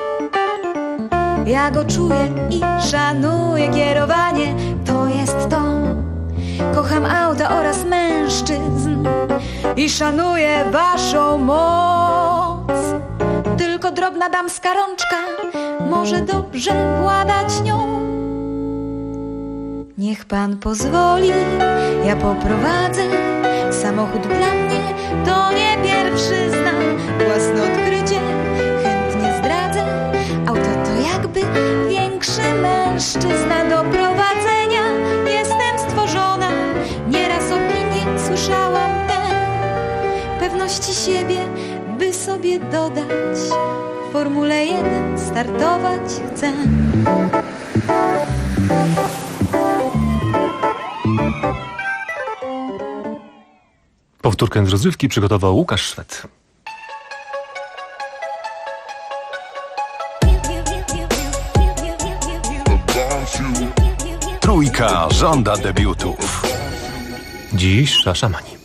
Ja go czuję i szanuję. Kierowanie to jest to. Kocham auta oraz mężczyzn i szanuję waszą moc. Tylko drobna damska rączka może dobrze władać nią. Niech pan pozwoli, ja poprowadzę. Samochód dla mnie to nie pierwszy, znam własne odkrycie, chętnie zdradzę. Auto to jakby większy mężczyzna do prowadzenia. Jestem stworzona, nieraz opinię słyszałam tę. Pewności siebie, by sobie dodać, w Formule 1 startować chcę. Powtórkę z rozrywki przygotował Łukasz Szwed. Trójka żąda debiutów. Dziś Szaszamani.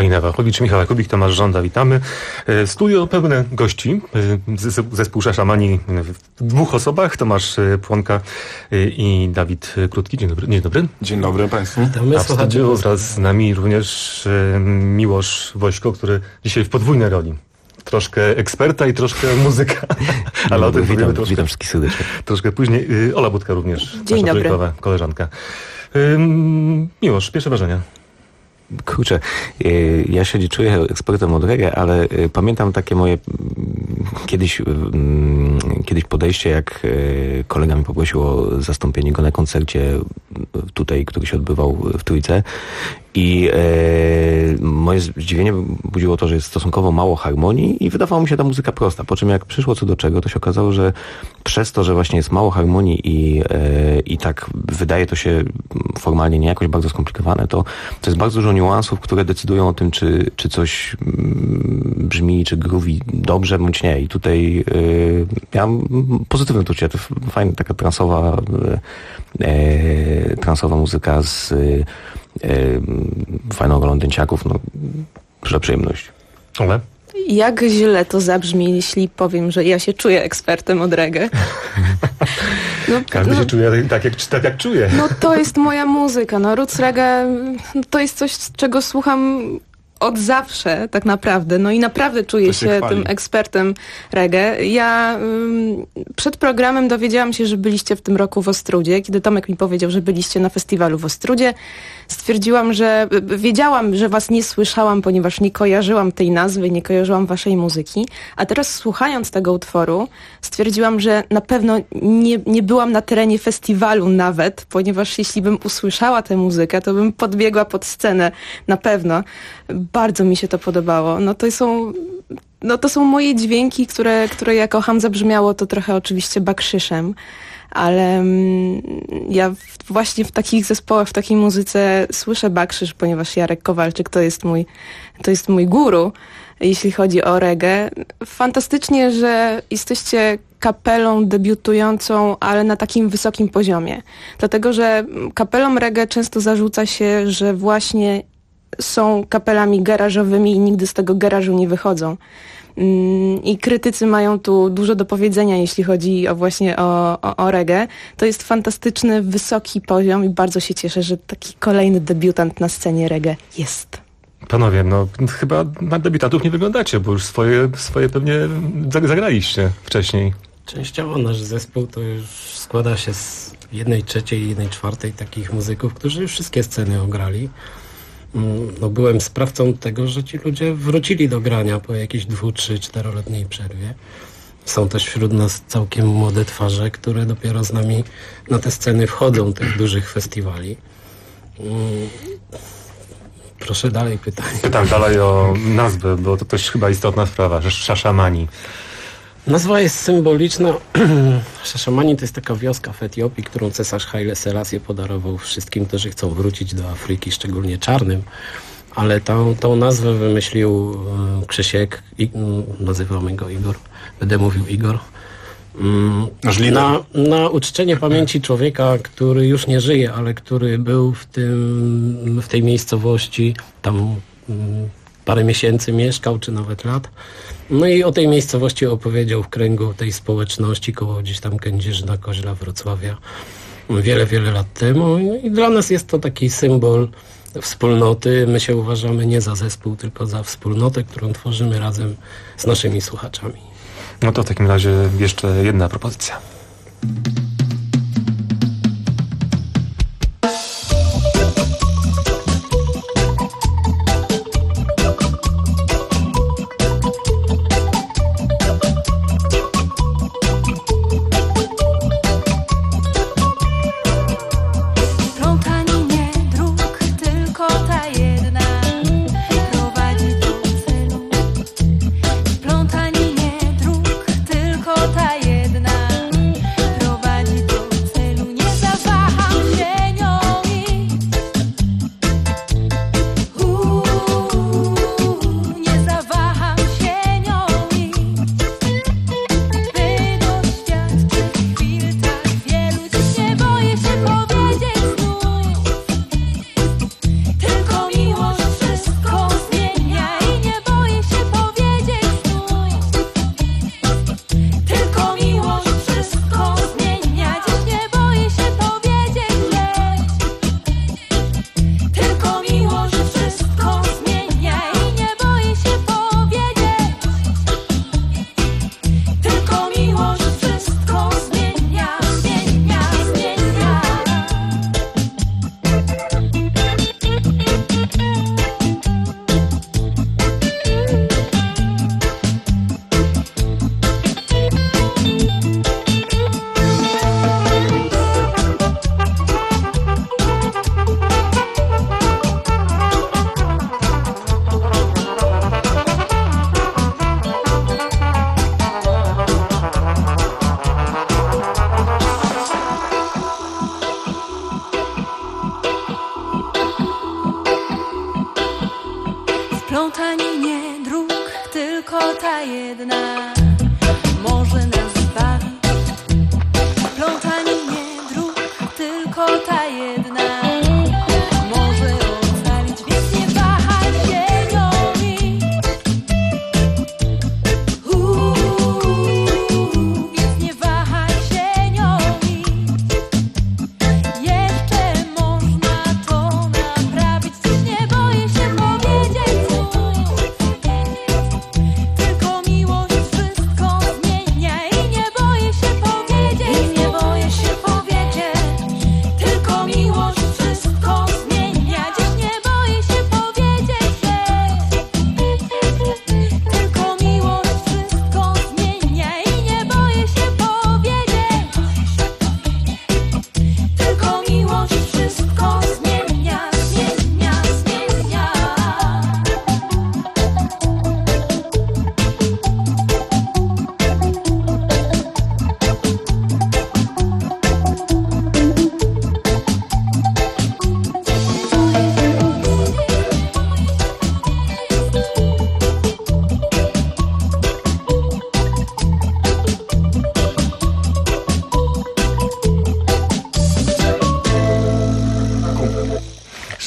Halina Wachowicz, Michał Jakubik, Tomasz Żąda, witamy. Studio pełne gości, zespół Szaszamani w 2 osobach, Tomasz Płonka i Dawid Krótki. Dzień dobry. Dzień dobry. Dzień dobry Państwu. A w studiu wraz z nami również Miłosz Wośko, który dzisiaj w podwójnej roli. Troszkę eksperta i troszkę muzyka. Ale o tym powiemy troszkę. Witam wszystkich serdecznie. Troszkę później. Ola Budka również. Dzień dobry. Koleżanka. Miłosz, pierwsze wrażenia. Kurczę, ja się nie czuję ekspertem od reggae, ale pamiętam takie moje kiedyś podejście, jak kolega mi poprosił o zastąpienie go na koncercie tutaj, który się odbywał w Trójce. I moje zdziwienie budziło to, że jest stosunkowo mało harmonii i wydawała mi się ta muzyka prosta. Po czym jak przyszło co do czego, to się okazało, że przez to, że właśnie jest mało harmonii i tak wydaje to się formalnie nie jakoś bardzo skomplikowane, to jest bardzo dużo niuansów, które decydują o tym, czy coś brzmi, czy groove dobrze, bądź nie. I tutaj ja mam pozytywne uczucie. To fajna taka transowa muzyka z fajnego londynciaków, no, duża przyjemność. Ale? Jak źle to zabrzmi, jeśli powiem, że ja się czuję ekspertem od reggae. Każdy się czuje tak jak czuje. No to jest moja muzyka. No roots reggae to jest coś, czego słucham od zawsze tak naprawdę. No i naprawdę czuję się tym ekspertem reggae. Ja przed programem dowiedziałam się, że byliście w tym roku w Ostródzie. Kiedy Tomek mi powiedział, że byliście na festiwalu w Ostródzie, stwierdziłam, że wiedziałam, że was nie słyszałam, ponieważ nie kojarzyłam tej nazwy, nie kojarzyłam waszej muzyki. A teraz słuchając tego utworu, stwierdziłam, że na pewno nie byłam na terenie festiwalu nawet, ponieważ jeśli bym usłyszała tę muzykę, to bym podbiegła pod scenę na pewno. Bardzo mi się to podobało. To są moje dźwięki, które ja kocham. Zabrzmiało to trochę oczywiście bakszyszem, ale ja właśnie w takich zespołach, w takiej muzyce słyszę bakszysz, ponieważ Jarek Kowalczyk to jest mój guru, jeśli chodzi o reggae. Fantastycznie, że jesteście kapelą debiutującą, ale na takim wysokim poziomie. Dlatego, że kapelom reggae często zarzuca się, że właśnie są kapelami garażowymi i nigdy z tego garażu nie wychodzą. I krytycy mają tu dużo do powiedzenia, jeśli chodzi o reggae. To jest fantastyczny, wysoki poziom i bardzo się cieszę, że taki kolejny debiutant na scenie reggae jest. Panowie, no chyba na debiutantów nie wyglądacie, bo już swoje pewnie zagraliście wcześniej. Częściowo nasz zespół to już składa się z 1/3 i 1/4 takich muzyków, którzy już wszystkie sceny ograli. No, byłem sprawcą tego, że ci ludzie wrócili do grania po jakiejś 2-, 3-, 4-letniej przerwie. Są też wśród nas całkiem młode twarze, które dopiero z nami na te sceny wchodzą, tych dużych festiwali. Proszę dalej pytanie. Pytam dalej o nazwę, bo to też chyba istotna sprawa, że Szaszamani. Nazwa jest symboliczna. Szaszamani to jest taka wioska w Etiopii, którą cesarz Haile Selassie podarował wszystkim, którzy chcą wrócić do Afryki, szczególnie czarnym. Ale tą nazwę wymyślił Krzysiek, nazywamy go Igor, będę mówił Igor, na uczczenie pamięci człowieka, który już nie żyje, ale który był w tej miejscowości, tam parę miesięcy mieszkał, czy nawet lat. No i o tej miejscowości opowiedział w kręgu tej społeczności, koło gdzieś tam Kędzierzyna, Koźla, Wrocławia, wiele, wiele lat temu. I dla nas jest to taki symbol wspólnoty. My się uważamy nie za zespół, tylko za wspólnotę, którą tworzymy razem z naszymi słuchaczami. No to w takim razie jeszcze jedna propozycja. Plątaninie dróg, tylko ta jedna prowadzi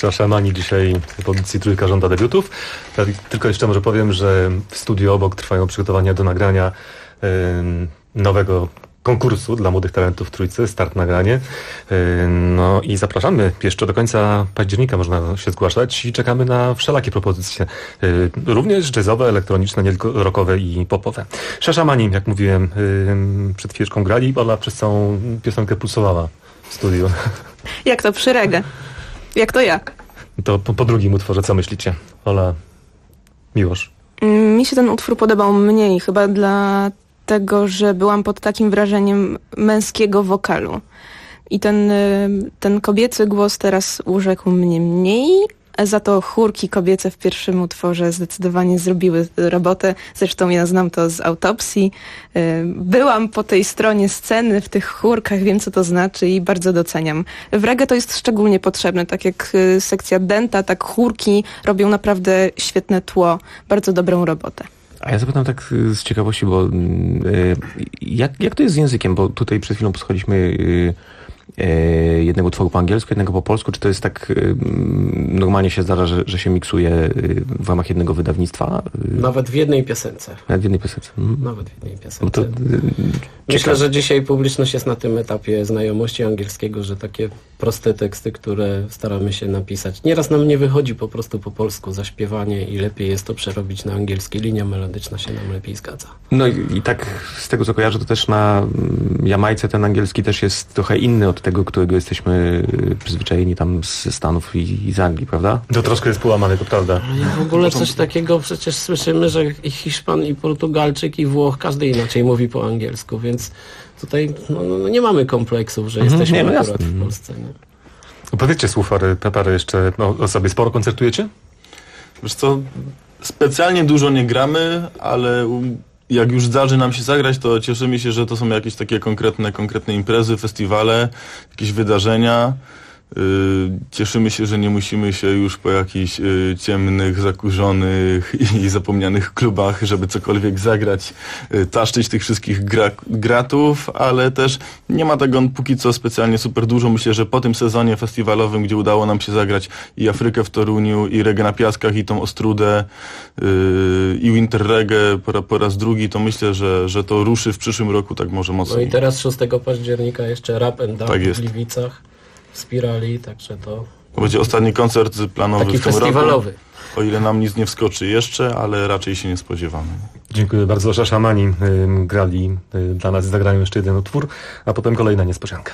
Szamani dzisiaj w audycji Trójka żąda debiutów. Ja tylko jeszcze może powiem, że w studiu obok trwają przygotowania do nagrania nowego konkursu dla młodych talentów w Trójce, start nagranie. No i zapraszamy. Jeszcze do końca października można się zgłaszać i czekamy na wszelakie propozycje. Również jazzowe, elektroniczne, nie tylko rockowe i popowe. Szamani, jak mówiłem, przed chwileczką grali, Ola przez całą piosenkę pulsowała w studiu. Jak to przy reggae? Jak to ja? To po drugim utworze, co myślicie? Ola, Miłosz. Mi się ten utwór podobał mniej, chyba dlatego, że byłam pod takim wrażeniem męskiego wokalu. I ten kobiecy głos teraz urzekł mnie mniej, za to chórki kobiece w pierwszym utworze zdecydowanie zrobiły robotę. Zresztą ja znam to z autopsji. Byłam po tej stronie sceny w tych chórkach, wiem co to znaczy i bardzo doceniam. W reggae to jest szczególnie potrzebne, tak jak sekcja denta, tak chórki robią naprawdę świetne tło, bardzo dobrą robotę. A ja zapytam tak z ciekawości, bo jak to jest z językiem? Bo tutaj przed chwilą posłuchaliśmy jednego utworu po angielsku, jednego po polsku. Czy to jest tak, normalnie się zdarza, że się miksuje w ramach jednego wydawnictwa? Nawet w jednej piosence. Nawet w jednej piosence. Nawet w jednej piosence. Myślę, że dzisiaj publiczność jest na tym etapie znajomości angielskiego, że takie proste teksty, które staramy się napisać. Nieraz nam nie wychodzi po prostu po polsku zaśpiewanie i lepiej jest to przerobić na angielski. Linia melodyczna się nam lepiej zgadza. No i tak z tego co kojarzę, to też na Jamajce ten angielski też jest trochę inny od tego, którego jesteśmy przyzwyczajeni tam ze Stanów i z Anglii, prawda? To troszkę jest połamane, to prawda. W ogóle coś takiego przecież słyszymy, że i Hiszpan, i Portugalczyk, i Włoch, każdy inaczej mówi po angielsku, więc tutaj nie mamy kompleksów, że jesteśmy akurat w Polsce. Nie? Opowiedzcie słów parę jeszcze o sobie. Sporo koncertujecie? Wiesz co, specjalnie dużo nie gramy, ale jak już zdarzy nam się zagrać, to cieszymy się, że to są jakieś takie konkretne imprezy, festiwale, jakieś wydarzenia. Cieszymy się, że nie musimy się już po jakichś ciemnych, zakurzonych i zapomnianych klubach, żeby cokolwiek zagrać, taszczyć tych wszystkich gratów, ale też nie ma tego póki co specjalnie super dużo. Myślę, że po tym sezonie festiwalowym, gdzie udało nam się zagrać i Afrykę w Toruniu, i Reggae na Piaskach, i tą Ostrudę, i Winter Reggae po raz drugi, to myślę, że to ruszy w przyszłym roku tak może mocno. No i teraz 6 października jeszcze Rap and Down w Gliwicach. W Spirali, także to będzie ostatni koncert planowy taki w tym festiwalowy. Roku. O ile nam nic nie wskoczy jeszcze, ale raczej się nie spodziewamy. Dziękuję bardzo. Szamani grali dla nas i zagrają jeszcze jeden utwór, a potem kolejna niespodzianka.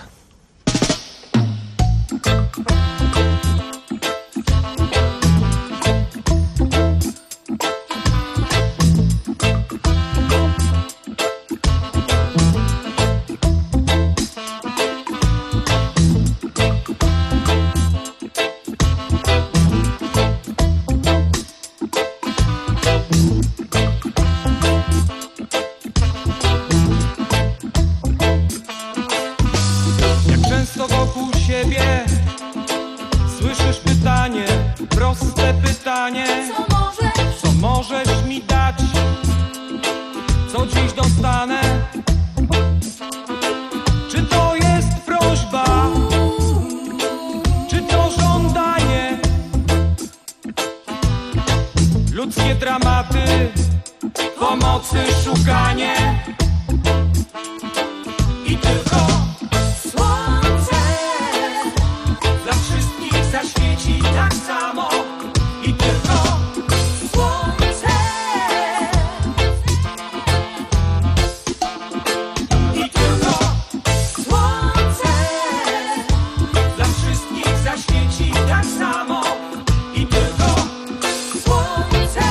Co możesz mi dać? Co dziś dostanę? Czy to jest prośba? Czy to żądanie? Ludzkie dramaty, pomocy szukanie i tylko słońce dla wszystkich zaświeci tak samo. I tylko słońce. I tylko słońce dla wszystkich zaświeci tak samo. I tylko słońce.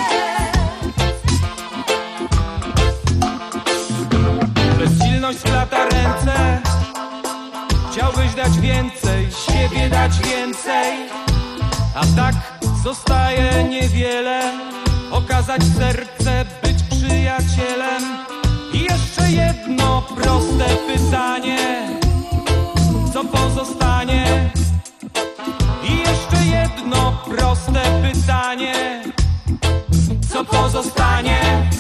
Bezsilność splata ręce. Chciałbyś dać więcej, siebie dać więcej. A tak zostaje niewiele. Okazać serce, być przyjacielem. I jeszcze jedno proste pytanie. Co pozostanie? I jeszcze jedno proste pytanie. Co pozostanie?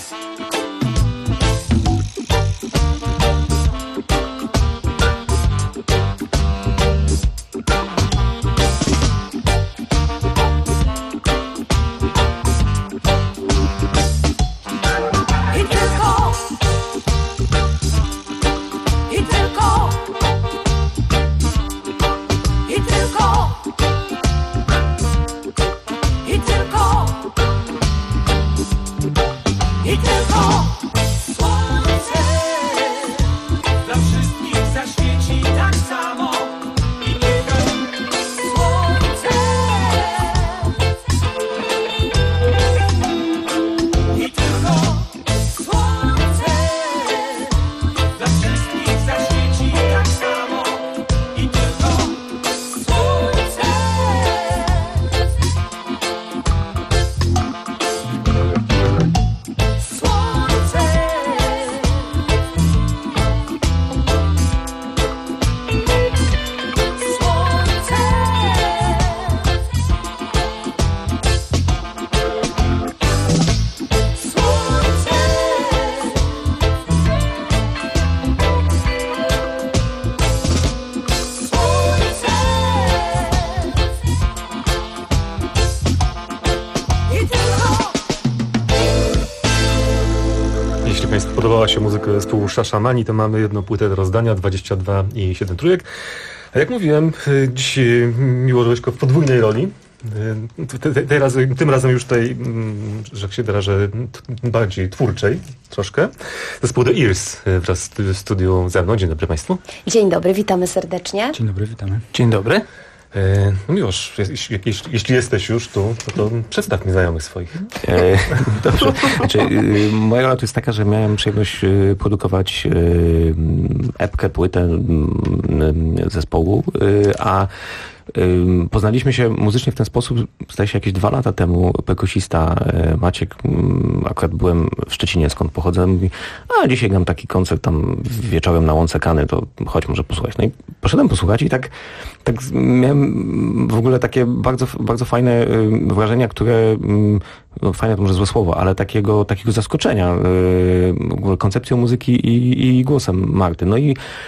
spodobała się muzyka zespołu Shashamani, to mamy jedną płytę do rozdania, 22 i 7 trójek. A jak mówiłem, dziś Miłosz w podwójnej roli. Tym razem już tej, że się wyrażę, bardziej twórczej troszkę. Zespół The Ears wraz w studiu ze mną. Dzień dobry Państwu. Dzień dobry, witamy serdecznie. Dzień dobry, witamy. Dzień dobry. No Miłosz, jeśli jesteś już tu, to przedstaw mi znajomych swoich. Dobrze. Znaczy, moja rola to jest taka, że miałem przyjemność produkować epkę, płytę zespołu, a poznaliśmy się muzycznie w ten sposób, zdaje się, jakieś 2 lata temu. Perkusista Maciek, akurat byłem w Szczecinie, skąd pochodzę, mówi, a dzisiaj gram taki koncert tam wieczorem na Łące Kany, to chodź może posłuchać. No i poszedłem posłuchać i tak miałem w ogóle takie bardzo, bardzo fajne wrażenia, które, no fajne to może złe słowo, ale takiego zaskoczenia w ogóle koncepcją muzyki i głosem Marty. No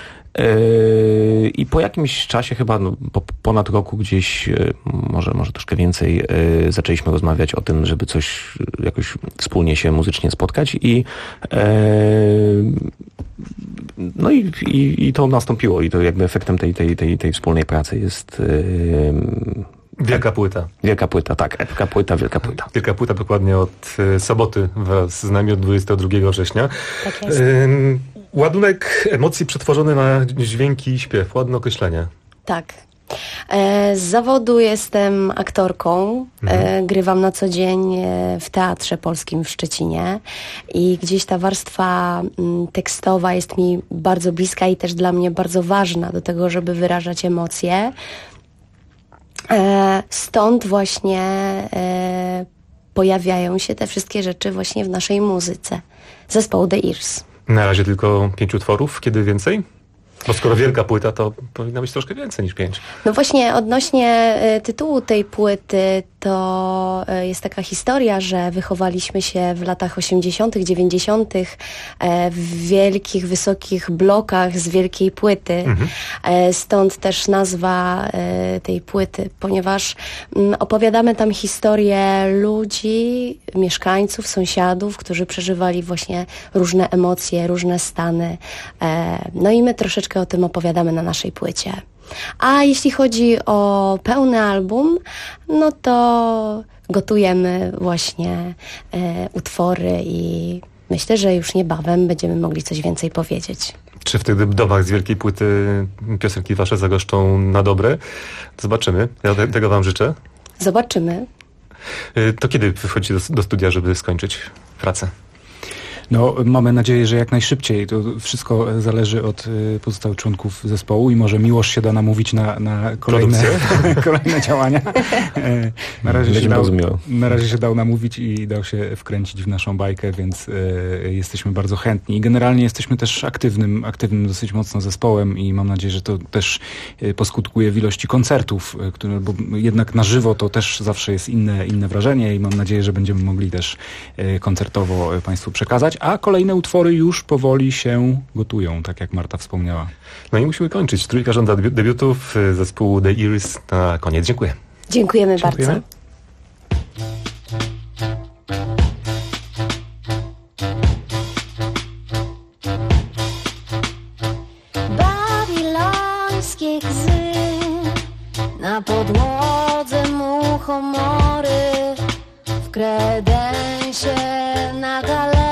i po jakimś czasie, chyba po ponad roku gdzieś, może troszkę więcej, zaczęliśmy rozmawiać o tym, żeby coś jakoś wspólnie się muzycznie spotkać i to nastąpiło i to jakby efektem tej wspólnej pracy jest Wielka płyta. Wielka płyta, tak. Epka płyta, wielka płyta. Wielka płyta dokładnie od soboty wraz z nami od 22 września. Tak jest. Ładunek emocji przetworzony na dźwięki i śpiew. Ładne określenie. Tak. Z zawodu jestem aktorką. Grywam na co dzień w Teatrze Polskim w Szczecinie i gdzieś ta warstwa tekstowa jest mi bardzo bliska i też dla mnie bardzo ważna do tego, żeby wyrażać emocje. Stąd właśnie pojawiają się te wszystkie rzeczy właśnie w naszej muzyce zespołu The Ears. Na razie tylko 5 utworów, kiedy więcej? Bo skoro wielka płyta, to powinna być troszkę więcej niż 5. No właśnie odnośnie tytułu tej płyty, to jest taka historia, że wychowaliśmy się w latach 80., 90. W wielkich, wysokich blokach z wielkiej płyty. Stąd też nazwa tej płyty, ponieważ opowiadamy tam historię ludzi, mieszkańców, sąsiadów, którzy przeżywali właśnie różne emocje, różne stany. No i my troszeczkę o tym opowiadamy na naszej płycie. A jeśli chodzi o pełny album, no to gotujemy właśnie utwory i myślę, że już niebawem będziemy mogli coś więcej powiedzieć. Czy w tych domach z wielkiej płyty piosenki wasze zagoszczą na dobre? Zobaczymy. Ja tego wam życzę. Zobaczymy. To kiedy wychodzicie do studia, żeby skończyć pracę? No, mamy nadzieję, że jak najszybciej. To wszystko zależy od pozostałych członków zespołu i może Miłosz się da namówić na kolejne działania. Na razie się dał namówić i dał się wkręcić w naszą bajkę, więc jesteśmy bardzo chętni. I generalnie jesteśmy też aktywnym dosyć mocno zespołem i mam nadzieję, że to też poskutkuje w ilości koncertów, bo jednak na żywo to też zawsze jest inne wrażenie i mam nadzieję, że będziemy mogli też koncertowo Państwu przekazać. A kolejne utwory już powoli się gotują, tak jak Marta wspomniała. No i musimy kończyć. Trójka żąda debiutów zespołu The Ears na koniec. Dziękuję. Dziękujemy bardzo. Babilońskie łzy, na podłodze muchomory, w kredensie na talerzu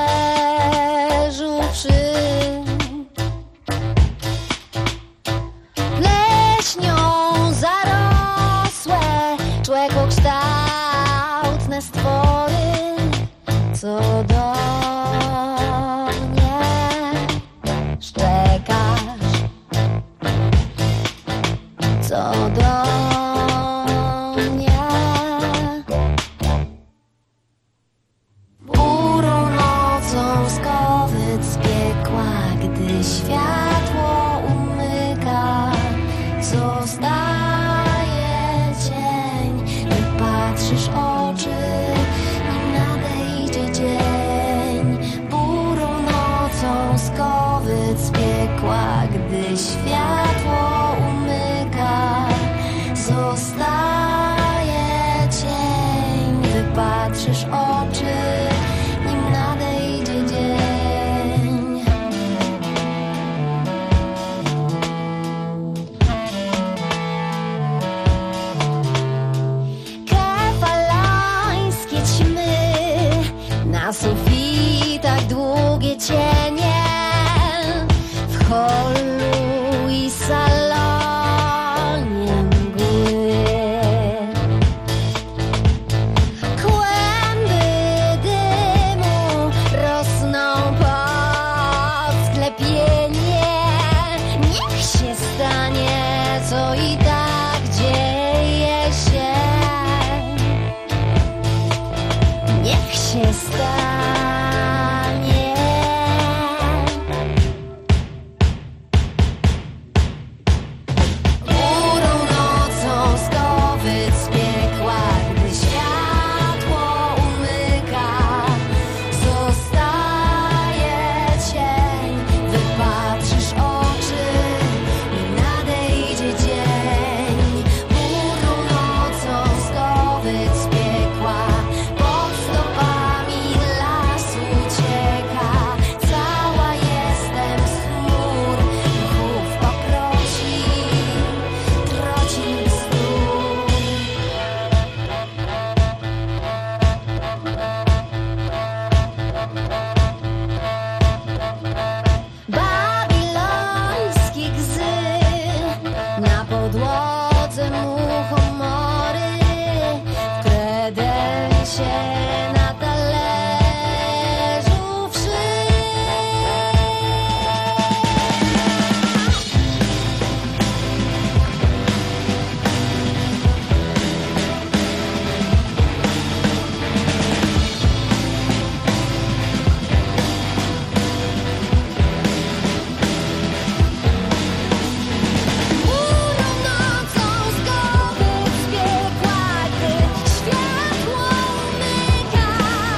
pleśnią zarosłe, człekokształtne stwory, co do mnie szczekasz, co do mnie. Burą nocą skowyt z piekła, gdy światło umyka, zostaje cień i patrzysz oczy, nim nadejdzie dzień. Burą nocą skowyt z piekła, gdy światło umyka, zostaje cień, wypatrzysz oczy, nim nadejdzie dzień. i salonie mgły. Kłęby dymu rosną pod sklepienie. Niech się stanie, co i tak dzieje się. Niech się stanie. Górą nocą skowyt z piekła, gdy światło umyka, zostaje cień, wypatrzysz oczy i nadejdzie dzień. Górą nocą skowyt z piekła, pod stopami las ucieka. Cała jestem z chmur, duchów paproci, trocin bzdur. Babiloński gzy, na podłodze muchomory, w kredensie na talerzu wszy. Górą nocą skowyt z piekła, gdy światło umyka,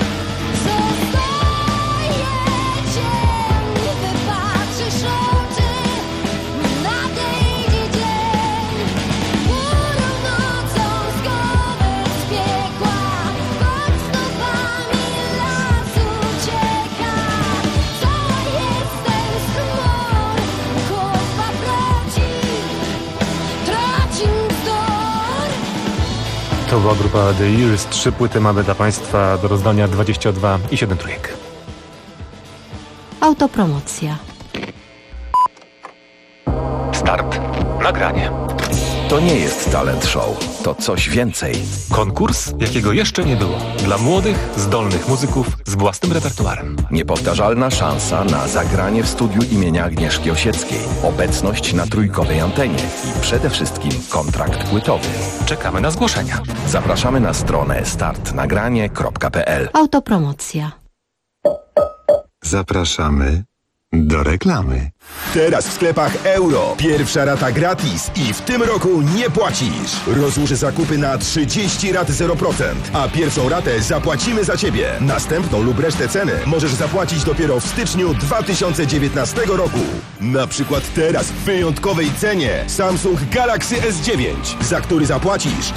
zostaje cień, wypatrzysz oczy, nadejdzie dzień. Górą nocą skowyt z piekła, pod stopami las ucieka. Cała jestem z chmur, duchów paproci, trocin bzdur. To była grupa The Years. 3 płyty mamy dla Państwa do rozdania, 22 i 7 trójek. Autopromocja. Start. Nagranie. To nie jest talent show, to coś więcej. Konkurs, jakiego jeszcze nie było. Dla młodych, zdolnych muzyków z własnym repertuarem. Niepowtarzalna szansa na zagranie w studiu imienia Agnieszki Osieckiej, obecność na trójkowej antenie i przede wszystkim kontrakt płytowy. Czekamy na zgłoszenia. Zapraszamy na stronę startnagranie.pl. Autopromocja. Zapraszamy do reklamy. Teraz w sklepach Euro. Pierwsza rata gratis i w tym roku nie płacisz. Rozłóż zakupy na 30 rat 0%, a pierwszą ratę zapłacimy za Ciebie. Następną lub resztę ceny możesz zapłacić dopiero w styczniu 2019 roku. Na przykład teraz w wyjątkowej cenie Samsung Galaxy S9, za który zapłacisz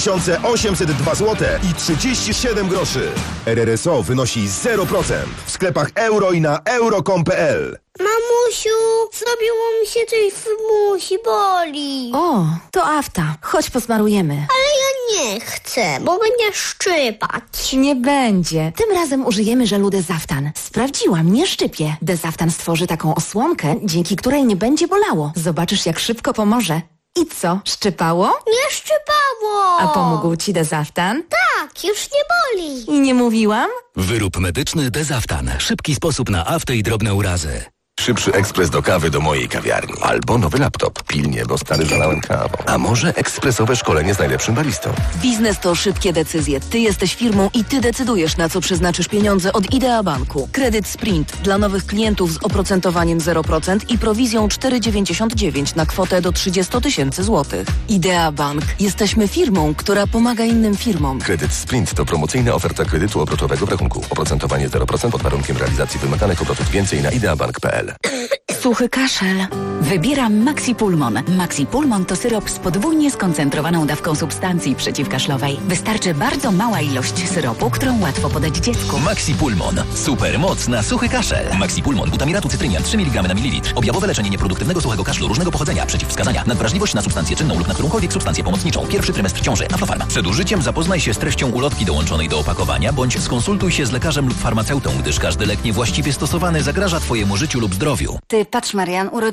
2802 zł i 37 groszy. RRSO wynosi 0% w sklepach Euro i na euro.com.pl. Mamusiu, zrobiło mi się coś w musi, boli. O, to afta. Chodź posmarujemy. Ale ja nie chcę, bo będzie szczypać. Nie będzie. Tym razem użyjemy żelu Dezaftan. Sprawdziłam, nie szczypie. Dezaftan stworzy taką osłonkę, dzięki której nie będzie bolało. Zobaczysz, jak szybko pomoże. I co, szczypało? Nie szczypało. A pomógł ci Dezaftan? Tak, już nie boli. I nie mówiłam? Wyrób medyczny Dezaftan. Szybki sposób na aftę i drobne urazy. Szybszy ekspres do kawy do mojej kawiarni. Albo nowy laptop. Pilnie, bo stary zalałem kawą. A może ekspresowe szkolenie z najlepszym baristą. Biznes to szybkie decyzje. Ty jesteś firmą i ty decydujesz, na co przeznaczysz pieniądze od Idea Banku. Kredyt Sprint dla nowych klientów z oprocentowaniem 0% i prowizją 4,99 na kwotę do 30 000 złotych. Idea Bank. Jesteśmy firmą, która pomaga innym firmom. Kredyt Sprint to promocyjna oferta kredytu obrotowego w rachunku. Oprocentowanie 0% pod warunkiem realizacji wymaganych obrotów. Więcej na ideabank.pl. Suchy kaszel. Wybieram Maxi Pulmon. Maxi Pulmon to syrop z podwójnie skoncentrowaną dawką substancji przeciwkaszlowej. Wystarczy bardzo mała ilość syropu, którą łatwo podać dziecku. Maxi Pulmon. Super moc na suchy kaszel. Maxi Pulmon. Butamiratu cytrynian 3 mg na mililitr. Objawowe leczenie nieproduktywnego suchego kaszlu różnego pochodzenia. Przeciwwskazania. Nadwrażliwość na substancję czynną lub na którąkolwiek substancję pomocniczą. Pierwszy trymestr ciąży. Aflofarma. Przed użyciem zapoznaj się z treścią ulotki dołączonej do opakowania, bądź skonsultuj się z lekarzem lub farmaceutą, gdyż każdy lek niewłaściwie stosowany zagraża Twojemu życiu lub zdrowiu. Ty, patrz Marian, urodziny w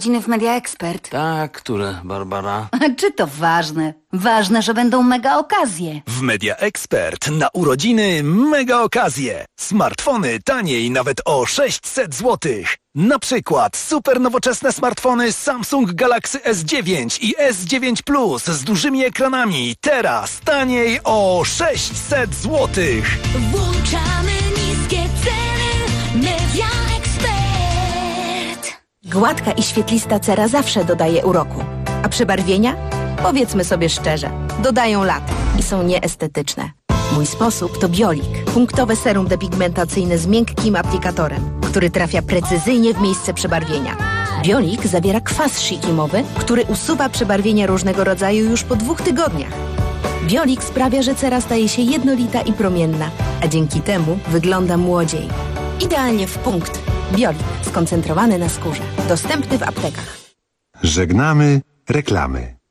Media Expert. Tak, które, Barbara? Czy to ważne? Ważne, że będą mega okazje. W Media Expert na urodziny mega okazje. Smartfony taniej nawet o 600 zł. Na przykład super nowoczesne smartfony Samsung Galaxy S9 i S9 Plus z dużymi ekranami. Teraz taniej o 600 zł. Włączamy niskie ceny. Media Expert. Gładka i świetlista cera zawsze dodaje uroku. A przebarwienia? Powiedzmy sobie szczerze, dodają lat i są nieestetyczne. Mój sposób to Biolik. Punktowe serum depigmentacyjne z miękkim aplikatorem, który trafia precyzyjnie w miejsce przebarwienia. Biolik zawiera kwas sikimowy, który usuwa przebarwienia różnego rodzaju już po 2 tygodniach. Biolik sprawia, że cera staje się jednolita i promienna, a dzięki temu wygląda młodziej. Idealnie w punkt. Biolik skoncentrowany na skórze. Dostępny w aptekach. Żegnamy reklamy.